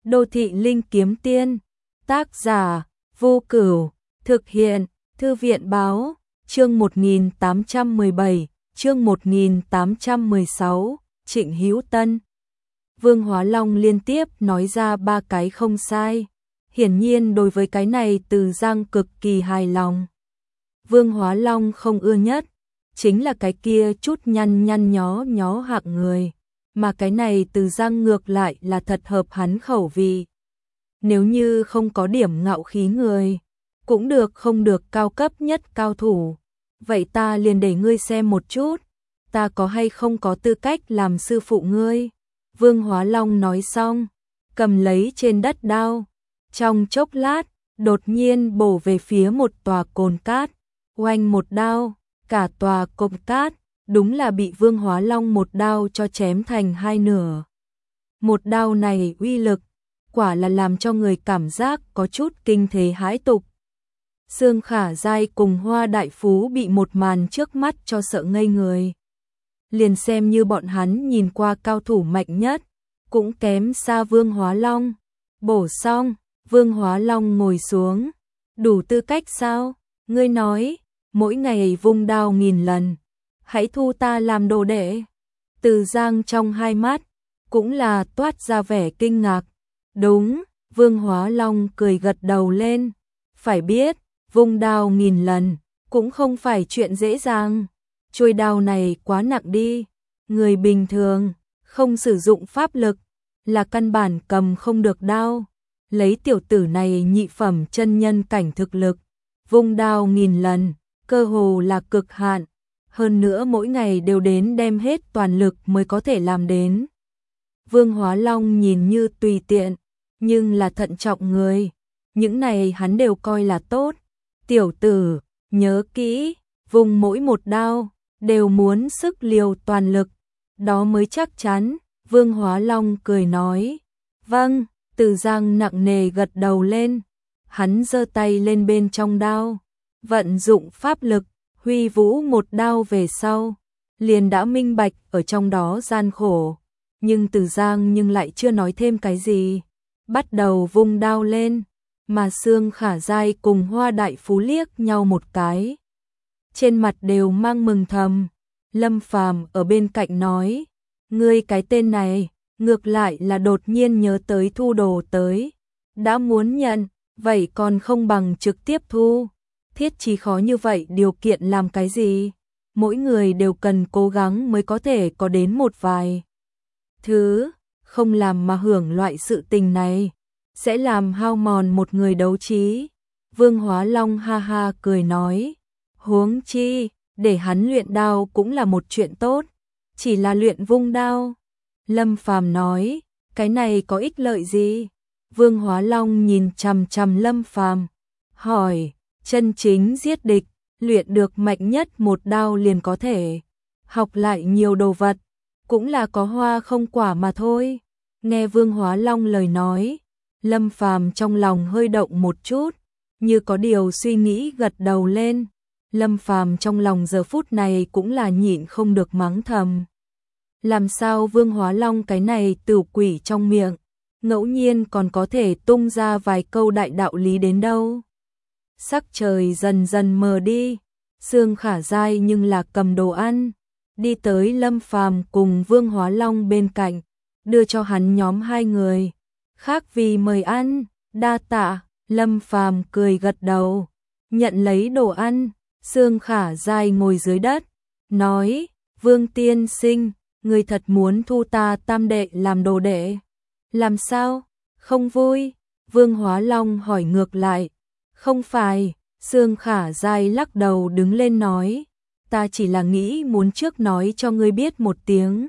Đô thị linh kiếm tiên, tác giả, Vô Cửu, thực hiện, Thư viện báo, chương 1817, chương 1816, Trịnh Hữu Tân. Vương Hóa Long liên tiếp nói ra ba cái không sai. Hiển nhiên đối với cái này Từ Giang cực kỳ hài lòng. Vương Hóa Long không ưa nhất, chính là cái kia chút nhăn nhó hạng người. Mà cái này Từ Giang ngược lại là thật hợp hắn khẩu vị. Nếu như không có điểm ngạo khí người, cũng được không được cao cấp nhất cao thủ. Vậy ta liền để ngươi xem một chút, ta có hay không có tư cách làm sư phụ ngươi. Vương Hóa Long nói xong, cầm lấy trên đất đao. Trong chốc lát, đột nhiên bổ về phía một tòa cồn cát. Oanh một đao, cả tòa cồn cát, đúng là bị Vương Hóa Long một đao cho chém thành hai nửa. Một đao này uy lực, quả là làm cho người cảm giác có chút kinh thế hãi tục. Sương Khả Giai cùng Hoa Đại Phú bị một màn trước mắt cho sợ ngây người. Liền xem như bọn hắn nhìn qua cao thủ mạnh nhất, cũng kém xa Vương Hóa Long. Bổ xong, Vương Hóa Long ngồi xuống. Đủ tư cách sao? Ngươi nói, mỗi ngày vung đao 1000 lần, hãy thu ta làm đồ đệ. Từ Giang trong hai mắt, cũng là toát ra vẻ kinh ngạc. Đúng, Vương Hóa Long cười gật đầu lên. Phải biết, vung đao 1000 lần, cũng không phải chuyện dễ dàng. Chuôi đao này quá nặng đi. Người bình thường, không sử dụng pháp lực, là căn bản cầm không được đao. Lấy tiểu tử này nhị phẩm chân nhân cảnh thực lực, vung đao 1000 lần, cơ hồ là cực hạn. Hơn nữa mỗi ngày đều đến đem hết toàn lực mới có thể làm đến. Vương Hóa Long nhìn như tùy tiện, nhưng là thận trọng người. Những này hắn đều coi là tốt. Tiểu tử, nhớ kỹ, vùng mỗi một đao, đều muốn sức liều toàn lực. Đó mới chắc chắn. Vương Hóa Long cười nói. Vâng, Từ Giang nặng nề gật đầu lên. Hắn giơ tay lên bên trong đao, vận dụng pháp lực, huy vũ một đao về sau. Liền đã minh bạch ở trong đó gian khổ. Nhưng Từ Giang nhưng lại chưa nói thêm cái gì. Bắt đầu vung đao lên, mà Sương Khả Giai cùng Hoa Đại Phú liếc nhau một cái. Trên mặt đều mang mừng thầm. Lâm Phàm ở bên cạnh nói, ngươi cái tên này, ngược lại là đột nhiên nhớ tới thu đồ tới. Đã muốn nhận, vậy còn không bằng trực tiếp thu. Thiết chí khó như vậy điều kiện làm cái gì? Mỗi người đều cần cố gắng mới có thể có đến một vài thứ, không làm mà hưởng loại sự tình này, sẽ làm hao mòn một người đấu trí. Vương Hóa Long ha ha cười nói, huống chi, để hắn luyện đao cũng là một chuyện tốt, chỉ là luyện vung đao. Lâm Phàm nói, cái này có ích lợi gì? Vương Hóa Long nhìn chằm chằm Lâm Phàm, hỏi, chân chính giết địch, luyện được mạnh nhất một đao liền có thể học lại nhiều đồ vật, cũng là có hoa không quả mà thôi. Nghe Vương Hóa Long lời nói, Lâm Phàm trong lòng hơi động một chút, như có điều suy nghĩ gật đầu lên. Lâm Phàm trong lòng giờ phút này cũng là nhịn không được mắng thầm. Làm sao Vương Hóa Long cái này tử quỷ trong miệng, ngẫu nhiên còn có thể tung ra vài câu đại đạo lý đến đâu. Sắc trời dần dần mờ đi, Sương Khả Giai nhưng là cầm đồ ăn, đi tới Lâm Phàm cùng Vương Hóa Long bên cạnh, đưa cho hắn nhóm hai người. Khác vì mời ăn, đa tạ. Lâm Phàm cười gật đầu, nhận lấy đồ ăn. Sương Khả Giai ngồi dưới đất, nói, Vương tiên sinh, người thật muốn thu ta tam đệ làm đồ đệ. Làm sao? Không vui? Vương Hóa Long hỏi ngược lại. Không phải. Sương Khả Giai lắc đầu đứng lên nói, ta chỉ là nghĩ muốn trước nói cho ngươi biết một tiếng.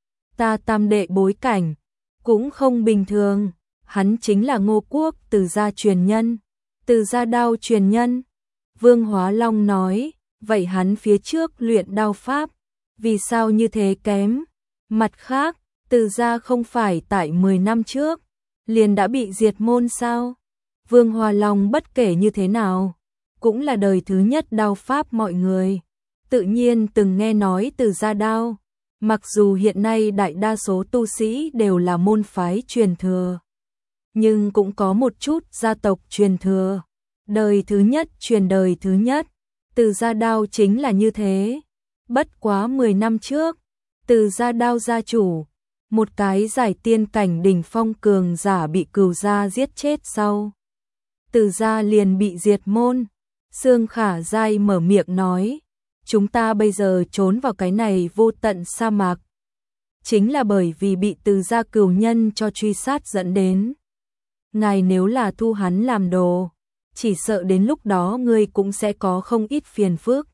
Ta tam đệ bối cảnh, cũng không bình thường. Hắn chính là Ngô Quốc Từ gia truyền nhân, Từ gia đao truyền nhân. Vương Hóa Long nói, vậy hắn phía trước luyện đao pháp, vì sao như thế kém? Mặt khác, Từ gia không phải tại 10 năm trước, liền đã bị diệt môn sao? Vương Hóa Long bất kể như thế nào, cũng là đời thứ nhất đao pháp mọi người. Tự nhiên từng nghe nói Từ gia đao, mặc dù hiện nay đại đa số tu sĩ đều là môn phái truyền thừa. nhưng cũng có một chút gia tộc truyền thừa. Đời thứ nhất truyền đời thứ nhất, Từ Gia Đao chính là như thế. Bất quá 10 năm trước, Từ Gia Đao gia chủ, một cái giải tiên cảnh đỉnh phong cường giả bị Cửu gia giết chết sau. Từ gia liền bị diệt môn. Sương Khả Giai mở miệng nói, chúng ta bây giờ trốn vào cái này vô tận sa mạc. Chính là bởi vì bị Từ gia cửu nhân cho truy sát dẫn đến. Ngài nếu là thu hắn làm đồ, chỉ sợ đến lúc đó ngươi cũng sẽ có không ít phiền phức.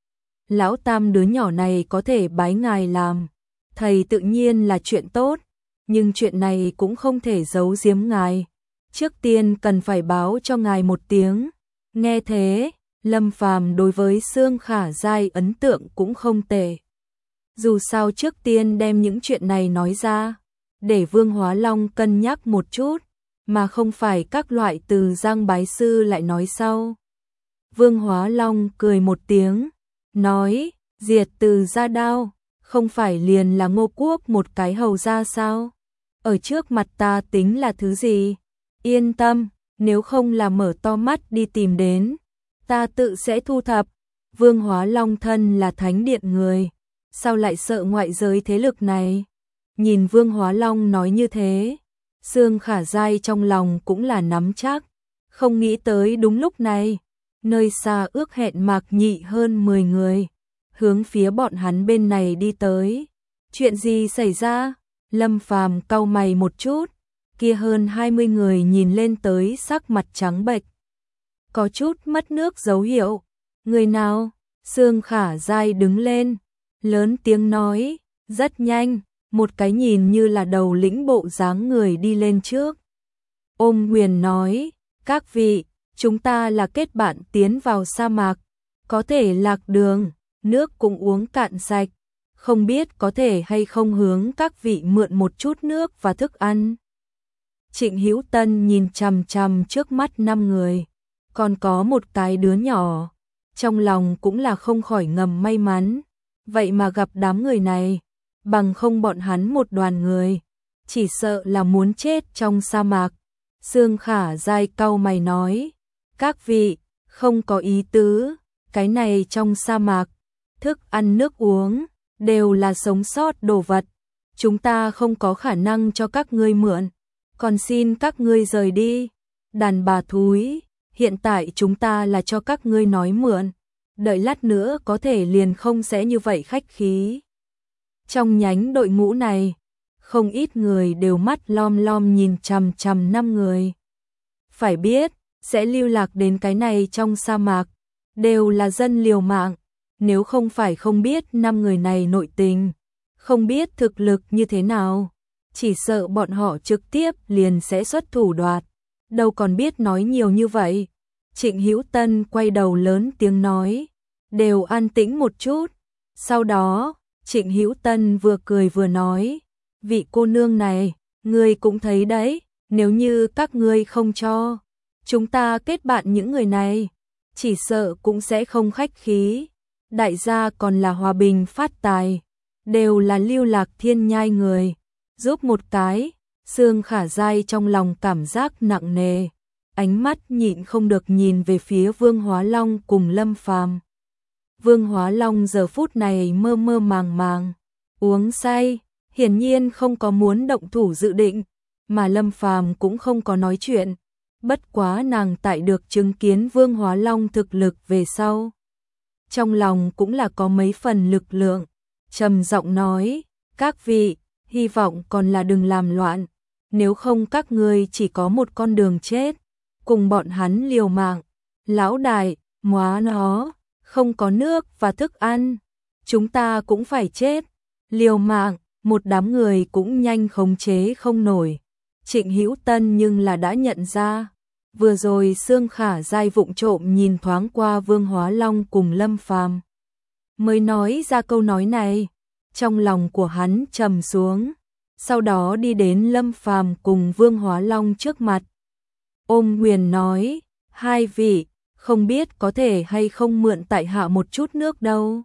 Lão Tam đứa nhỏ này có thể bái ngài làm thầy tự nhiên là chuyện tốt, nhưng chuyện này cũng không thể giấu giếm ngài. Trước tiên cần phải báo cho ngài một tiếng. Nghe thế, Lâm Phàm đối với Sương Khả Giai ấn tượng cũng không tệ. Dù sao trước tiên đem những chuyện này nói ra, để Vương Hóa Long cân nhắc một chút, mà không phải các loại từ Giang bái sư lại nói sau. Vương Hóa Long cười một tiếng, nói, diệt Từ Gia Đao, không phải liền là Ngô Quốc một cái hầu gia sao? Ở trước mặt ta tính là thứ gì? Yên tâm, nếu không là mở to mắt đi tìm đến, ta tự sẽ thu thập. Vương Hóa Long thân là thánh điện người, sao lại sợ ngoại giới thế lực này? Nhìn Vương Hóa Long nói như thế, Sương Khả Giai trong lòng cũng là nắm chắc, không nghĩ tới đúng lúc này, nơi xa ước hẹn Mạc Nhị hơn 10 người, hướng phía bọn hắn bên này đi tới. Chuyện gì xảy ra? Lâm Phàm cau mày một chút, kia hơn 20 người nhìn lên tới sắc mặt trắng bệch, có chút mất nước dấu hiệu. Người nào? Sương Khả Giai đứng lên, lớn tiếng nói, rất nhanh, một cái nhìn như là đầu lĩnh bộ dáng người đi lên trước. Ôm Huyền nói, các vị, chúng ta là kết bạn tiến vào sa mạc, có thể lạc đường, nước cũng uống cạn sạch, không biết có thể hay không hướng các vị mượn một chút nước và thức ăn. Trịnh Hữu Tân nhìn chằm chằm trước mắt 5 người, còn có một cái đứa nhỏ, trong lòng cũng là không khỏi ngầm may mắn, vậy mà gặp đám người này, bằng không bọn hắn một đoàn người, chỉ sợ là muốn chết trong sa mạc. Sương Khả Giai cau mày nói, các vị, không có ý tứ, cái này trong sa mạc, thức ăn nước uống, đều là sống sót đồ vật, chúng ta không có khả năng cho các ngươi mượn, còn xin các ngươi rời đi. Đàn bà thúi, hiện tại chúng ta là cho các ngươi nói mượn, đợi lát nữa có thể liền không sẽ như vậy khách khí. Trong nhánh đội ngũ này, không ít người đều mắt lom lom nhìn chằm chằm 5 người. Phải biết, sẽ lưu lạc đến cái này trong sa mạc, đều là dân liều mạng, nếu không phải không biết 5 người này nội tình, không biết thực lực như thế nào, chỉ sợ bọn họ trực tiếp liền sẽ xuất thủ đoạt, đâu còn biết nói nhiều như vậy. Trịnh Hữu Tân quay đầu lớn tiếng nói, đều an tĩnh một chút. Sau đó, Trịnh Hữu Tân vừa cười vừa nói, vị cô nương này, ngươi cũng thấy đấy, nếu như các ngươi không cho chúng ta kết bạn những người này, chỉ sợ cũng sẽ không khách khí. Đại gia còn là hòa bình phát tài, đều là lưu lạc thiên nhai người, giúp một cái. Sương Khả Giai trong lòng cảm giác nặng nề, ánh mắt nhịn không được nhìn về phía Vương Hóa Long cùng Lâm Phàm. Vương Hóa Long giờ phút này mơ mơ màng màng, uống say, hiển nhiên không có muốn động thủ dự định, mà Lâm Phàm cũng không có nói chuyện. Bất quá nàng tại được chứng kiến Vương Hóa Long thực lực về sau, trong lòng cũng là có mấy phần lực lượng, trầm giọng nói, các vị, hy vọng còn là đừng làm loạn, nếu không các ngươi chỉ có một con đường chết, cùng bọn hắn liều mạng. Lão đại, móa nó, không có nước và thức ăn, chúng ta cũng phải chết, liều mạng. Một đám người cũng nhanh khống chế không nổi. Trịnh Hữu Tân nhưng là đã nhận ra, vừa rồi Sương Khả Giai vụng trộm nhìn thoáng qua Vương Hóa Long cùng Lâm Phàm, mới nói ra câu nói này, trong lòng của hắn trầm xuống, sau đó đi đến Lâm Phàm cùng Vương Hóa Long trước mặt. Ôm Huyền nói, hai vị, không biết có thể hay không mượn tại hạ một chút nước đâu.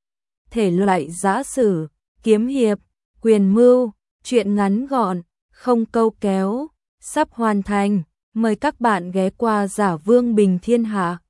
Thể loại giã sử, kiếm hiệp, quyền mưu, chuyện ngắn gọn, không câu kéo, sắp hoàn thành. Mời các bạn ghé qua Giả Vương Bình Thiên Hạ.